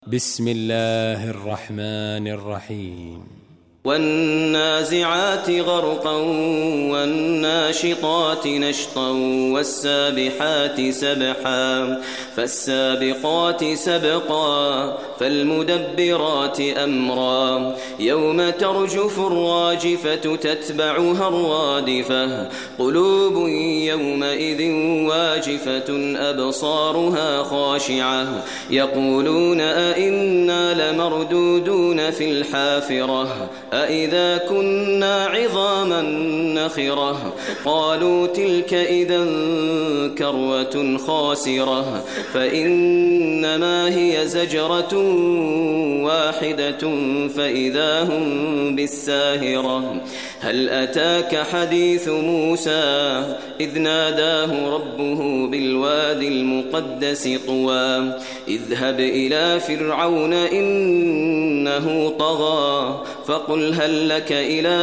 بسم الله الرحمن الرحيم والنازعات غرقا والناشطات نشطا والسابحات سبحا فالسابقات سبقا فالمدبرات أمرا يوم ترجف الراجفة تتبعها الرادفة قلوب يومئذ واجفة أبصارها خاشعة يقولون أئنا لمردودون في الحافرة أإذا كنا عظاما نخرة قالوا تلك إذا كروة خاسرة فإنما هي زجرة واحدة فإذا هم بالساهرة هل أتاك حديث موسى إذ ناداه ربه بالوادي المقدس طوى اذهب إلى فرعون إنه طغى فقل هل لك إلى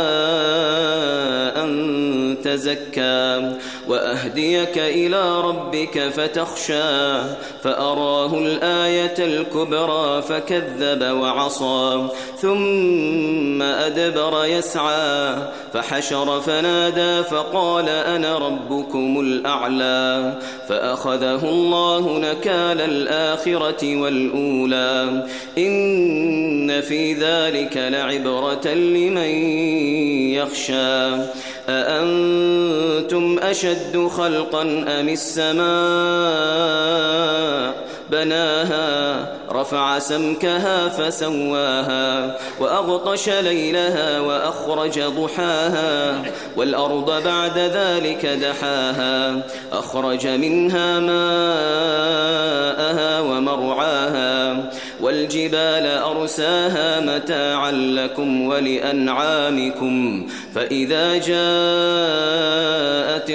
أن تزكى وأهديك إلى ربك فتخشى فأراه الآية الكبرى فكذب وعصى ثم أدبر يسعى فحشر فنادى فقال أنا ربكم الأعلى فأخذه الله نكال الآخرة والأولى إن في ذلك لعبرة لمن يخشى أأنتم أشد خلقا أم السماء بناها رفع سمكها فسواها وأغطش ليلها وأخرج ضحاها والأرض بعد ذلك دحاها أخرج منها ماءها ومرعاها والجبال أرساها متاعا لكم ولأنعامكم فإذا جاءت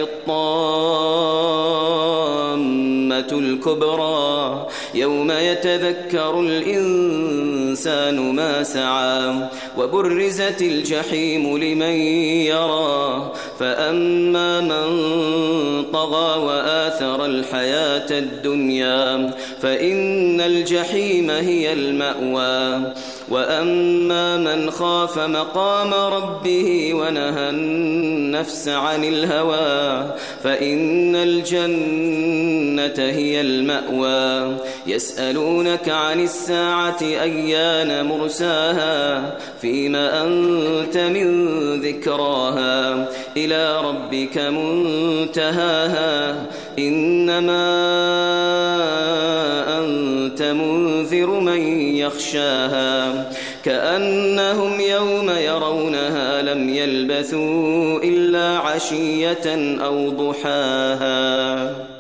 الطامة الكبرى يوم يتذكر الإنسان ما سعى وبرزت الجحيم لمن يرى فأما من طغى وآثر الحياة الدنيا فإن الجحيم هي المأوى وأما من خاف مقام ربه ونهى النفس عن الهوى فإن الجنة هي المأوى يسألونك عن الساعة أيان مرساها فيما أنت من ذكراها إلى ربك منتهاها إنما أنت منذر من يخشاها كأنهم يوم يرونها لم يلبثوا إلا عشية أو ضحاها.